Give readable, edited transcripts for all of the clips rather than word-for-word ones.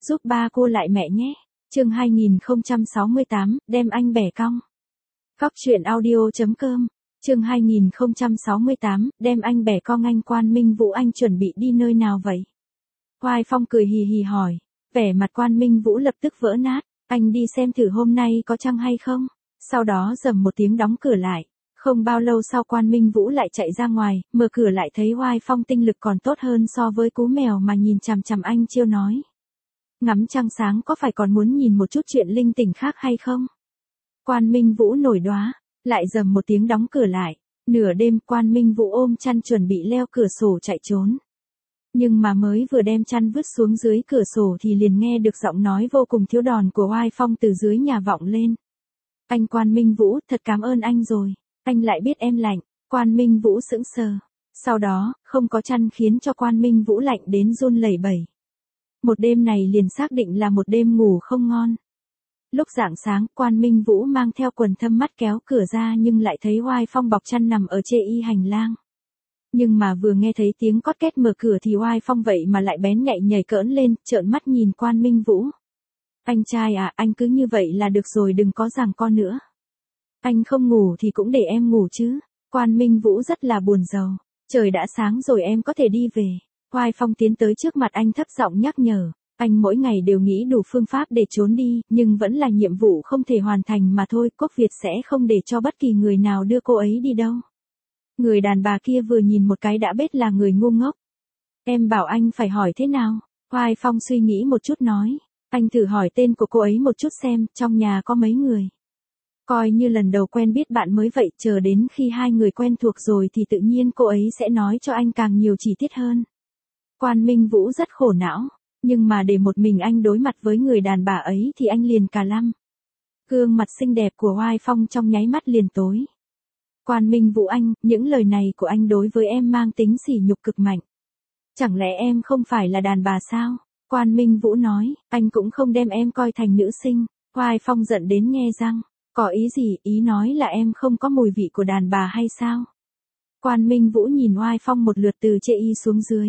giúp ba cô lại mẹ nhé. Chương 2068, đem anh bẻ cong. Góc truyện audio.com. Chương 2068, đem anh bẻ cong. Anh Quan Minh Vũ, anh chuẩn bị đi nơi nào vậy? Hoài Phong cười hì hì hỏi. Vẻ mặt Quan Minh Vũ lập tức vỡ nát. Anh đi xem thử hôm nay có trăng hay không? Sau đó rầm một tiếng đóng cửa lại. Không bao lâu sau Quan Minh Vũ lại chạy ra ngoài, mở cửa lại thấy Hoài Phong tinh lực còn tốt hơn so với cú mèo mà nhìn chằm chằm anh chiêu nói. Ngắm trăng sáng có phải còn muốn nhìn một chút chuyện linh tinh khác hay không? Quan Minh Vũ nổi đoá, lại rầm một tiếng đóng cửa lại. Nửa đêm Quan Minh Vũ ôm chăn chuẩn bị leo cửa sổ chạy trốn. Nhưng mà mới vừa đem chăn vứt xuống dưới cửa sổ thì liền nghe được giọng nói vô cùng thiếu đòn của Hoài Phong từ dưới nhà vọng lên. Anh Quan Minh Vũ, thật cảm ơn anh rồi. Anh lại biết em lạnh. Quan Minh Vũ sững sờ. Sau đó, không có chăn khiến cho Quan Minh Vũ lạnh đến run lẩy bẩy. Một đêm này liền xác định là một đêm ngủ không ngon. Lúc rạng sáng, Quan Minh Vũ mang theo quần thâm mắt kéo cửa ra nhưng lại thấy Hoài Phong bọc chăn nằm ở chê y hành lang. Nhưng mà vừa nghe thấy tiếng cót két mở cửa thì Hoài Phong vậy mà lại bén nhạy nhảy cỡn lên, trợn mắt nhìn Quan Minh Vũ. Anh trai à, anh cứ như vậy là được rồi, đừng có giằng co nữa. Anh không ngủ thì cũng để em ngủ chứ. Quan Minh Vũ rất là buồn rầu. Trời đã sáng rồi, em có thể đi về. Hoài Phong tiến tới trước mặt anh thấp giọng nhắc nhở. Anh mỗi ngày đều nghĩ đủ phương pháp để trốn đi, nhưng vẫn là nhiệm vụ không thể hoàn thành mà thôi. Quốc Việt sẽ không để cho bất kỳ người nào đưa cô ấy đi đâu. Người đàn bà kia vừa nhìn một cái đã biết là người ngu ngốc. Em bảo anh phải hỏi thế nào? Hoài Phong suy nghĩ một chút nói. Anh thử hỏi tên của cô ấy một chút xem, trong nhà có mấy người. Coi như lần đầu quen biết bạn mới vậy, chờ đến khi hai người quen thuộc rồi thì tự nhiên cô ấy sẽ nói cho anh càng nhiều chi tiết hơn. Quan Minh Vũ rất khổ não, nhưng mà để một mình anh đối mặt với người đàn bà ấy thì anh liền cà lăm. Gương mặt xinh đẹp của Hoài Phong trong nháy mắt liền tối. Quan Minh Vũ anh, những lời này của anh đối với em mang tính sỉ nhục cực mạnh. Chẳng lẽ em không phải là đàn bà sao? Quan Minh Vũ nói, anh cũng không đem em coi thành nữ sinh. Hoài Phong giận đến nhe răng. Có ý gì, ý nói là em không có mùi vị của đàn bà hay sao? Quan Minh Vũ nhìn Hoài Phong một lượt từ chê y xuống dưới.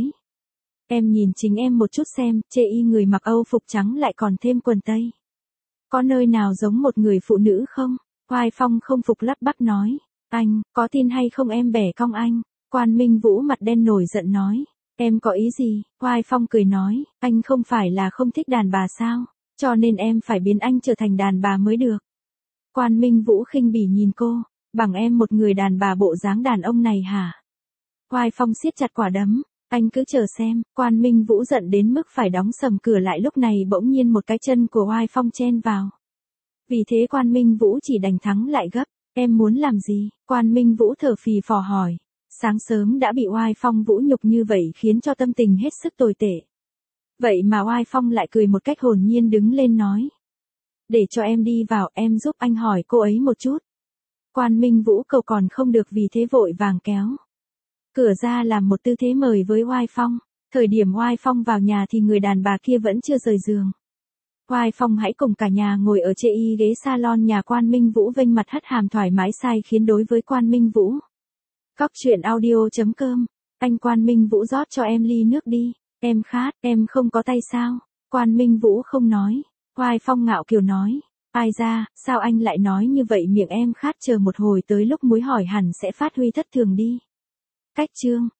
Em nhìn chính em một chút xem, chê y người mặc âu phục trắng lại còn thêm quần tây. Có nơi nào giống một người phụ nữ không? Hoài Phong không phục lắp bắp nói. Anh, có tin hay không em bẻ cong anh? Quan Minh Vũ mặt đen nổi giận nói. Em có ý gì? Hoài Phong cười nói, anh không phải là không thích đàn bà sao? Cho nên em phải biến anh trở thành đàn bà mới được. Quan Minh Vũ khinh bỉ nhìn cô, bằng em một người đàn bà bộ dáng đàn ông này hả? Hoài Phong siết chặt quả đấm, anh cứ chờ xem. Quan Minh Vũ giận đến mức phải đóng sầm cửa lại, lúc này bỗng nhiên một cái chân của Hoài Phong chen vào. Vì thế Quan Minh Vũ chỉ đành thắng lại gấp. Em muốn làm gì? Quan Minh Vũ thở phì phò hỏi. Sáng sớm đã bị Hoài Phong vũ nhục như vậy khiến cho tâm tình hết sức tồi tệ. Vậy mà Hoài Phong lại cười một cách hồn nhiên đứng lên nói. Để cho em đi vào, em giúp anh hỏi cô ấy một chút. Quan Minh Vũ cầu còn không được, vì thế vội vàng kéo cửa ra làm một tư thế mời với Hoài Phong. Thời điểm Hoài Phong vào nhà thì người đàn bà kia vẫn chưa rời giường. Hoài Phong hãy cùng cả nhà ngồi ở chê y ghế salon nhà Quan Minh Vũ vênh mặt hất hàm thoải mái sai khiến đối với Quan Minh Vũ. Góc truyện audio.com. Anh Quan Minh Vũ rót cho em ly nước đi. Em khát, em không có tay sao? Quan Minh Vũ không nói. Hoài Phong ngạo kiều nói. Ai ra, sao anh lại nói như vậy, miệng em khát, chờ một hồi tới lúc muối hỏi hẳn sẽ phát huy thất thường đi. Cách chương.